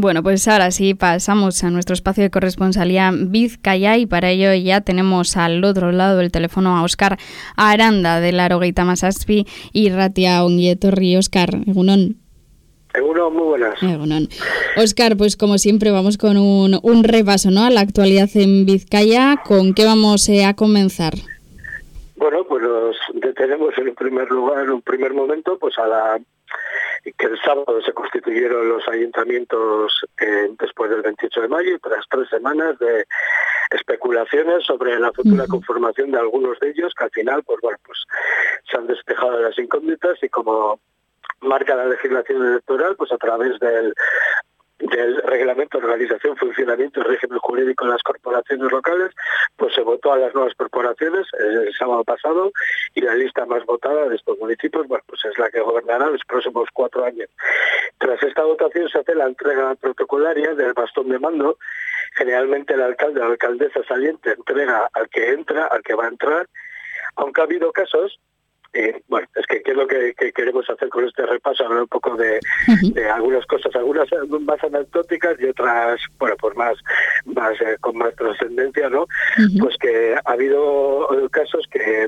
Bueno, pues ahora sí pasamos a nuestro espacio de corresponsalía Vizcaya y para ello ya tenemos al otro lado del teléfono a Óscar Aranda de la Hogeita Mazazpi y Ratia Ongietorri. Óscar, egunon. Egunon, muy buenas. Egunon. Óscar, pues como siempre vamos con un repaso, ¿no?, a la actualidad en Vizcaya. ¿Con qué vamos a comenzar? Bueno, pues nos detenemos en un primer momento, pues que el sábado se constituyeron los ayuntamientos después del 28 de mayo, tras 3 semanas de especulaciones sobre la futura conformación de algunos de ellos, que al final, pues se han despejado las incógnitas y como marca la legislación electoral, pues a través del reglamento de organización, funcionamiento y régimen jurídico de las corporaciones locales, pues se votó a las nuevas corporaciones el sábado pasado y la lista más votada de estos municipios, pues es la que gobernará los próximos 4 años. Tras esta votación se hace la entrega protocolaria del bastón de mando. Generalmente el alcalde o la alcaldesa saliente entrega al que entra, al que va a entrar, aunque ha habido casos. Es que ¿qué es lo que queremos hacer con este repaso? Hablar un poco de algunas cosas, algunas más anecdóticas y otras, pues más con más trascendencia, ¿no? Pues que ha habido casos que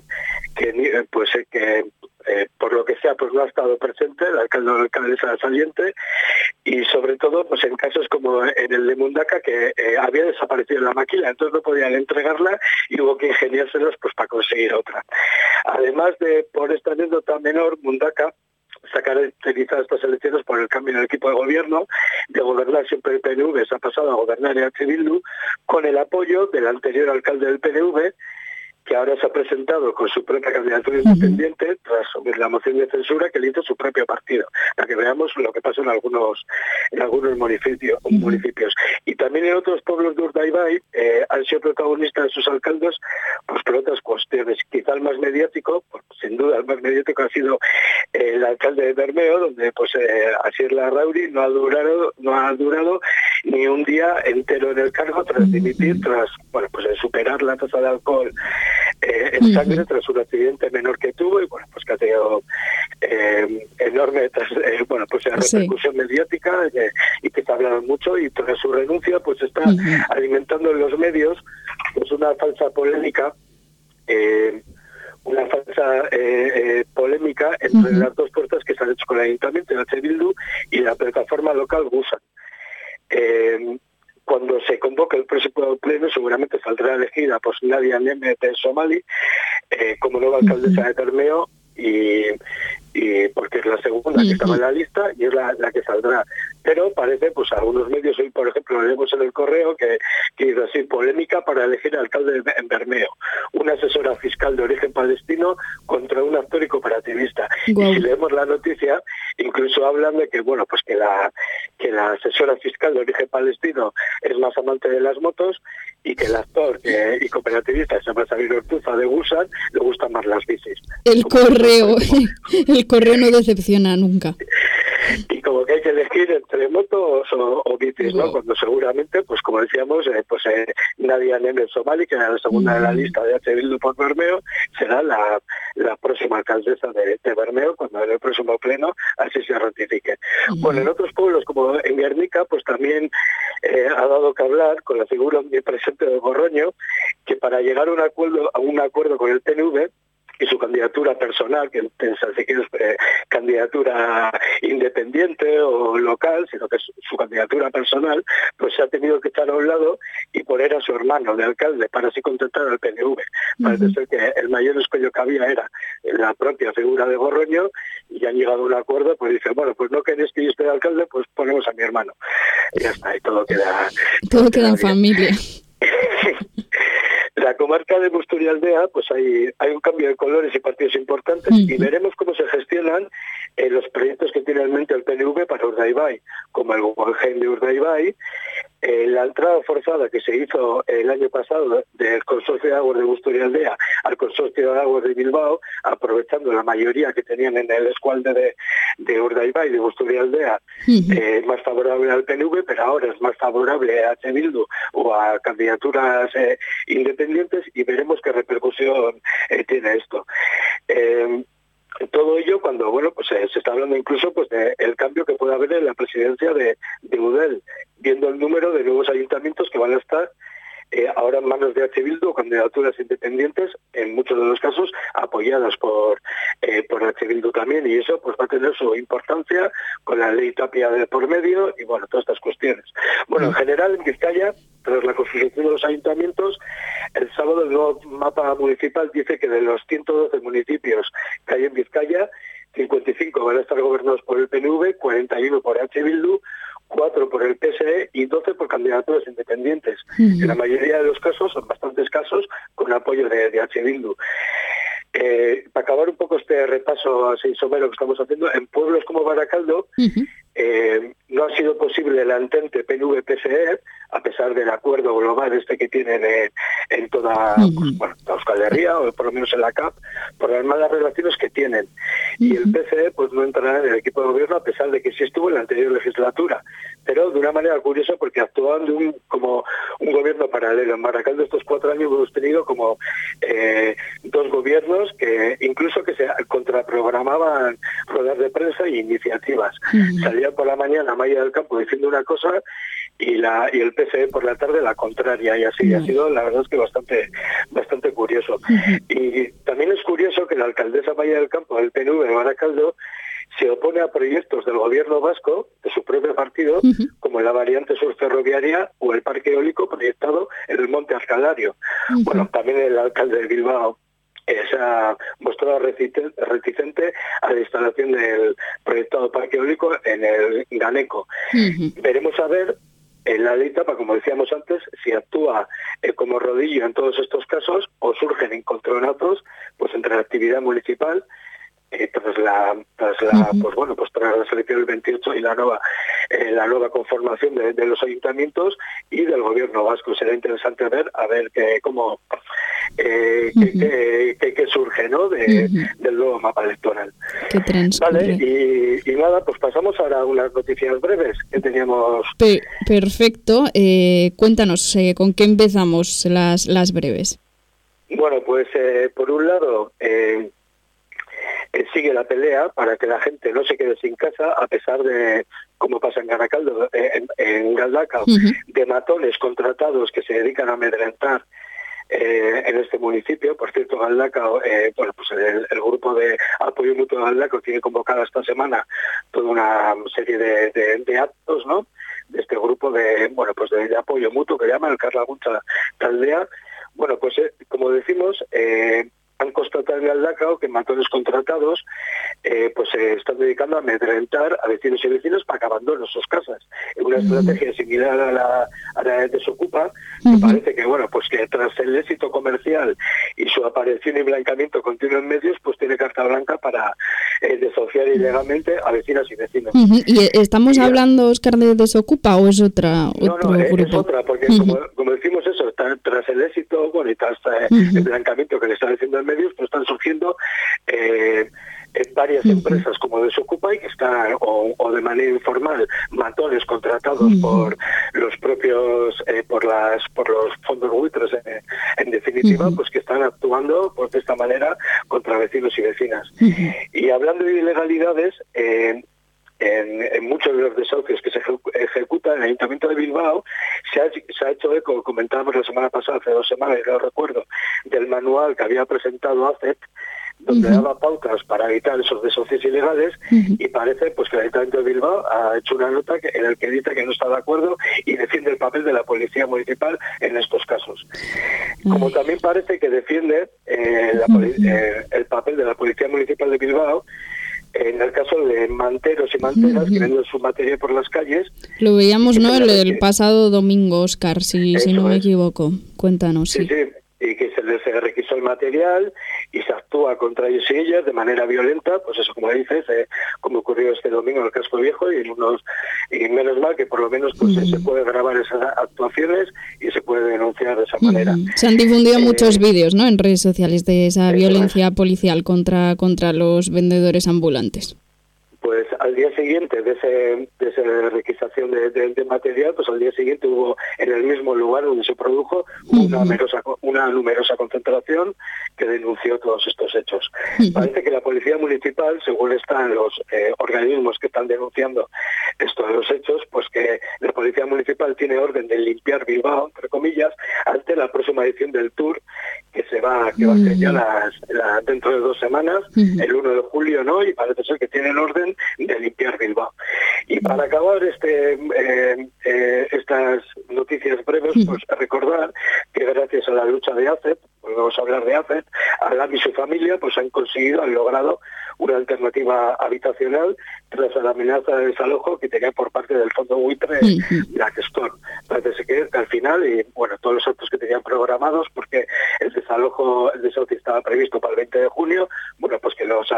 por lo que sea, pues no ha estado presente el alcalde o la alcaldesa saliente, y sobre todo pues en casos como en el de Mundaka, que había desaparecido la máquina, entonces no podían entregarla y hubo que ingeniárselos pues para conseguir otra. Además de, por esta anécdota menor, Mundaka se ha caracterizado estas elecciones por el cambio en el equipo de gobierno. De gobernar siempre el PNV se ha pasado a gobernar EH Bildu, con el apoyo del anterior alcalde del PNV, que ahora se ha presentado con su propia candidatura independiente tras la moción de censura que le hizo su propio partido, para que veamos lo que pasa en algunos municipios. Y también en otros pueblos de Urdaibai han sido protagonistas sus alcaldes, pues por otras cuestiones. Quizá el más mediático, pues, sin duda el más mediático ha sido el alcalde de Bermeo, donde pues Asier Larrauri no ha durado ni un día entero en el cargo tras dimitir, tras superar la tasa de alcohol en sangre tras un accidente menor que tuvo, y pues que ha tenido enorme repercusión mediática y que se ha hablado mucho, y tras su renuncia pues está alimentando en los medios pues una falsa polémica entre las dos puertas que se han hecho con el Ayuntamiento de EH Bildu y la plataforma local Gusan. Cuando se convoque el próximo pleno seguramente saldrá elegida pues Nadia Nemeth de Somali como nueva alcaldesa de Bermeo, y porque es la segunda que estaba en la lista y es la que saldrá. Pero parece, pues algunos medios, hoy por ejemplo lo leemos en el Correo, que dice así: polémica para elegir alcalde en Bermeo, una asesora fiscal de origen palestino contra un actor y cooperativista. Wow. Y si leemos la noticia, incluso hablan de que que la asesora fiscal de origen palestino es más amante de las motos, y que el actor y cooperativista, se llama Xavier Ortuza de Gusan, le gustan más las bicis. El correo no decepciona nunca. Y como que hay que elegir entre motos o bicis, ¿no? Cuando seguramente, pues como decíamos, Nadia Nemeth Somali, que era la segunda de la lista de EH Bildu por Bermeo, será la próxima alcaldesa de Bermeo cuando en el próximo pleno así se ratifique. Bueno, en otros pueblos como en Guernica, pues también ha dado que hablar con la figura omnipresente de Gorroño, que para llegar a un acuerdo con el PNV y su candidatura personal, que piensa si quieres candidatura independiente o local, sino que es su candidatura personal, pues se ha tenido que echar a un lado y poner a su hermano de alcalde para así contentar al PNV. Parece ser que el mayor escollo que había era la propia figura de Gorroño, y han llegado a un acuerdo, pues dice, bueno, pues no queréis que yo esté de alcalde, pues ponemos a mi hermano. Y ya está, y todo queda en familia. La comarca de Busturialdea, pues hay un cambio de colores y partidos importantes, y veremos cómo se gestionan los proyectos que tiene en mente el PNV para Urdaibai, como el Guggenheim de Urdaibai, la entrada forzada que se hizo el año pasado del Consorcio de Aguas de Busturialdea al Consorcio de Aguas de Bilbao, aprovechando la mayoría que tenían en el escualde de Urdaibai, de Busturialdea, más favorable al PNV, pero ahora es más favorable a EH Bildu o a candidaturas independientes, y veremos qué repercusión tiene esto. Todo ello cuando, bueno, pues se está hablando incluso pues del cambio que puede haber en la presidencia de UDEL, viendo el número de nuevos ayuntamientos que van a estar ahora en manos de H. Bildu, candidaturas independientes, en muchos de los casos apoyadas por H. Bildu también, y eso pues va a tener su importancia con la ley Tapia de por medio y bueno, todas estas cuestiones. Bueno, en general en Vizcaya, tras la constitución de los ayuntamientos, el sábado el nuevo mapa municipal dice que de los 112 municipios que hay en Vizcaya, 55 van a estar gobernados por el PNV, 41 por H. Bildu, 4 por el PSE y 12 por candidaturas independientes. En la mayoría de los casos, en bastantes casos, con apoyo de H. Bildu. Para acabar un poco este repaso así somero que estamos haciendo, en pueblos como Baracaldo no ha sido posible la entente PNV-PSE, a pesar del acuerdo global que tienen en toda la Euskal Herria, o por lo menos en la CAP, por las malas relaciones que tienen. Y el PSE pues no entrará en el equipo de gobierno, a pesar de que sí estuvo en la anterior legislatura, pero de una manera curiosa, porque actuaban como un gobierno paralelo. En Baracaldo estos 4 años hemos tenido como 2 gobiernos que incluso que se contraprogramaban ruedas de prensa e iniciativas. Salían por la mañana a Maya del Campo diciendo una cosa y el PSE por la tarde la contraria, y así ha sido, la verdad es que bastante curioso. Y también es curioso que la alcaldesa Maya del Campo del PNV de Baracaldo se opone a proyectos del gobierno vasco, de su propio partido, como la variante sur ferroviaria o el parque eólico proyectado en el Monte Arcalario. Bueno, también el alcalde de Bilbao se ha mostrado reticente a la instalación del proyectado parque eólico en el Ganeco. Veremos a ver en la ley Tapa, como decíamos antes, si actúa como rodillo en todos estos casos o surgen encontronazos pues entre la actividad municipal tras la selección del 28 y la nueva conformación de los ayuntamientos y del gobierno vasco. Será interesante ver qué surge, ¿no? del nuevo mapa electoral. Vale, y nada, pues pasamos ahora a unas noticias breves que teníamos. Perfecto. Cuéntanos, ¿con qué empezamos las breves? Bueno, pues por un lado sigue la pelea para que la gente no se quede sin casa, a pesar de, como pasa en Baracaldo, en Galdacao, de matones contratados que se dedican a amedrentar en este municipio. Por cierto, Galdacao, pues el grupo de apoyo mutuo de Galdacao tiene convocada esta semana toda una serie de actos, ¿no?, de este grupo de apoyo mutuo que llaman el Carlaguncha Taldea. Bueno, pues como decimos, han constatado en Galdacao que matones contratados pues se están dedicando a amedrentar a vecinos y vecinas para que abandonen sus casas. Es una estrategia similar a la de Desocupa, que parece que, bueno, pues que tras el éxito comercial y su aparición y blancamiento continuo en medios, pues tiene carta blanca para desahuciar ilegalmente a vecinas y vecinos. ¿Y estamos hablando, Óscar, de Desocupa o es otro grupo? Es otra, porque como decimos eso, tras el éxito, bueno, y tras el blancamiento que le están haciendo en medios, pues están surgiendo varias empresas como Desocupa y que están, o de manera informal, matones contratados por los propios, por los fondos buitres, en definitiva, pues que están actuando pues de esta manera contra vecinos y vecinas. Y hablando de ilegalidades, en muchos de los desahucios que se ejecutan en el Ayuntamiento de Bilbao se ha hecho eco, comentábamos la semana pasada, hace 2 semanas, no recuerdo, del manual que había presentado ACET, donde daba pautas para evitar esos desahucios ilegales, y parece pues que el Ayuntamiento de Bilbao ha hecho una nota en la que dice que no está de acuerdo y defiende el papel de la Policía Municipal en estos casos. Como también parece que defiende el papel de la Policía Municipal de Bilbao en el caso de manteros y manteras que venden su materia por las calles. Lo veíamos, ¿no?, el pasado domingo, Óscar, si no me equivoco. Cuéntanos. Sí, y que se les requisó el material y se actúa contra ellos y ellas de manera violenta, pues eso, como dices, como ocurrió este domingo en el Casco Viejo, y menos mal que por lo menos pues se puede grabar esas actuaciones y se puede denunciar de esa manera. Se han difundido muchos vídeos, ¿no?, en redes sociales de esa violencia policial contra los vendedores ambulantes. Pues al día siguiente de esa requisación de material, pues al día siguiente hubo en el mismo lugar donde se produjo una numerosa concentración que denunció todos estos hechos. Parece que la Policía Municipal, según están los organismos que están denunciando estos los hechos, pues que la Policía Municipal tiene orden de limpiar Bilbao, entre comillas, ante la próxima edición del Tour, que va a ser ya dentro de 2 semanas, el 1 de julio, ¿no? Y parece ser que tienen orden de limpiar Bilbao. Y para acabar estas noticias breves, pues recordar que gracias a la lucha de ACET, vamos a hablar de ACET, Alam y su familia pues han logrado una alternativa habitacional tras la amenaza de desalojo que tenía por parte del fondo buitre Blackstone. Parece que al final, y bueno, todos los actos que tenían programados, porque el desahucio estaba previsto para el 20 de junio, bueno, pues que los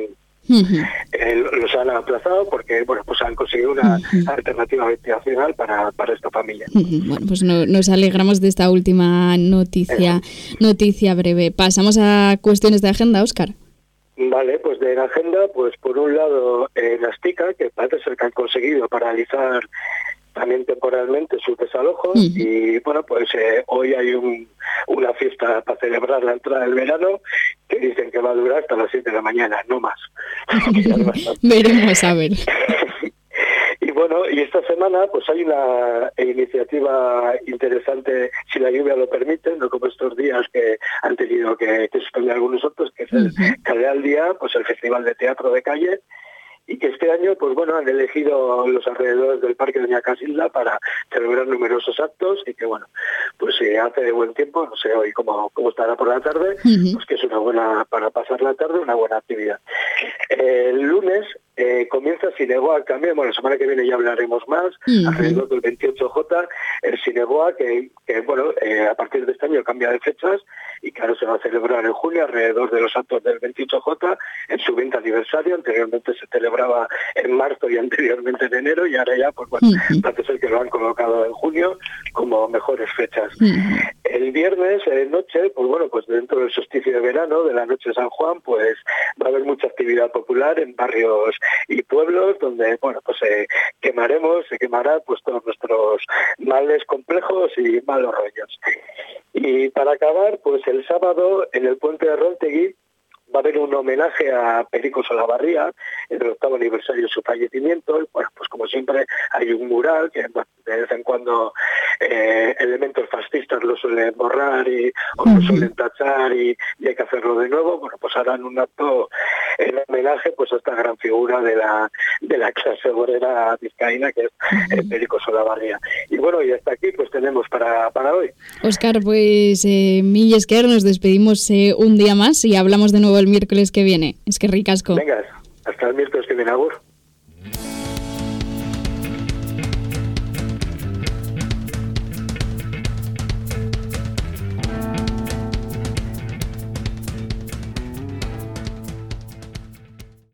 han aplazado porque bueno, pues han conseguido una alternativa habitacional para esta familia. Bueno, pues nos alegramos de esta última noticia breve. Pasamos a cuestiones de agenda, Óscar. Vale, pues de la agenda, pues por un lado Nastica, que parece ser que han conseguido paralizar también temporalmente sus desalojos y bueno, pues hoy hay una fiesta para celebrar la entrada del verano que dicen que va a durar hasta las 7 de la mañana, no más. Veremos a ver. Y bueno, y esta semana pues hay una iniciativa interesante, si la lluvia lo permite, no como estos días que han tenido que suspender algunos otros, que es el Calle al Día, pues el Festival de Teatro de Calle, y que este año pues bueno han elegido los alrededores del Parque Doña Casilda para celebrar numerosos actos y que bueno, pues si hace de buen tiempo, no sé hoy cómo estará por la tarde, pues que es una buena, para pasar la tarde, una buena actividad. El lunes comienza Cineboa también, bueno, la semana que viene ya hablaremos más, alrededor del 28J, el Cineboa que bueno, a partir de este año cambia de fechas y que ahora se va a celebrar en junio alrededor de los actos del 28J en su 20 aniversario. Anteriormente se celebraba en marzo y anteriormente en enero y ahora ya, pues bueno, parece ser que lo han colocado en junio como mejores fechas. El viernes noche, pues bueno, pues dentro del solsticio de verano, de la noche de San Juan, pues va a haber mucha actividad popular en barrios y pueblos donde, bueno, pues se quemará pues todos nuestros males complejos y malos rollos. Y para acabar, pues el sábado en el puente de Rontegui va a haber un homenaje a Perico Solabarría en el 8º aniversario de su fallecimiento. Y, bueno, pues como siempre hay un mural que de vez en cuando elementos fascistas lo suelen borrar o lo suelen tachar y hay que hacerlo de nuevo. Bueno, pues harán un acto en homenaje pues a esta gran figura de la clase obrera vizcaína que es Perico Solabarría. Y bueno, y hasta aquí pues tenemos para hoy. Óscar, pues mil esker, nos despedimos un día más y hablamos de nuevo el miércoles que viene. Es que ricasco. Venga, hasta el miércoles que viene, agur.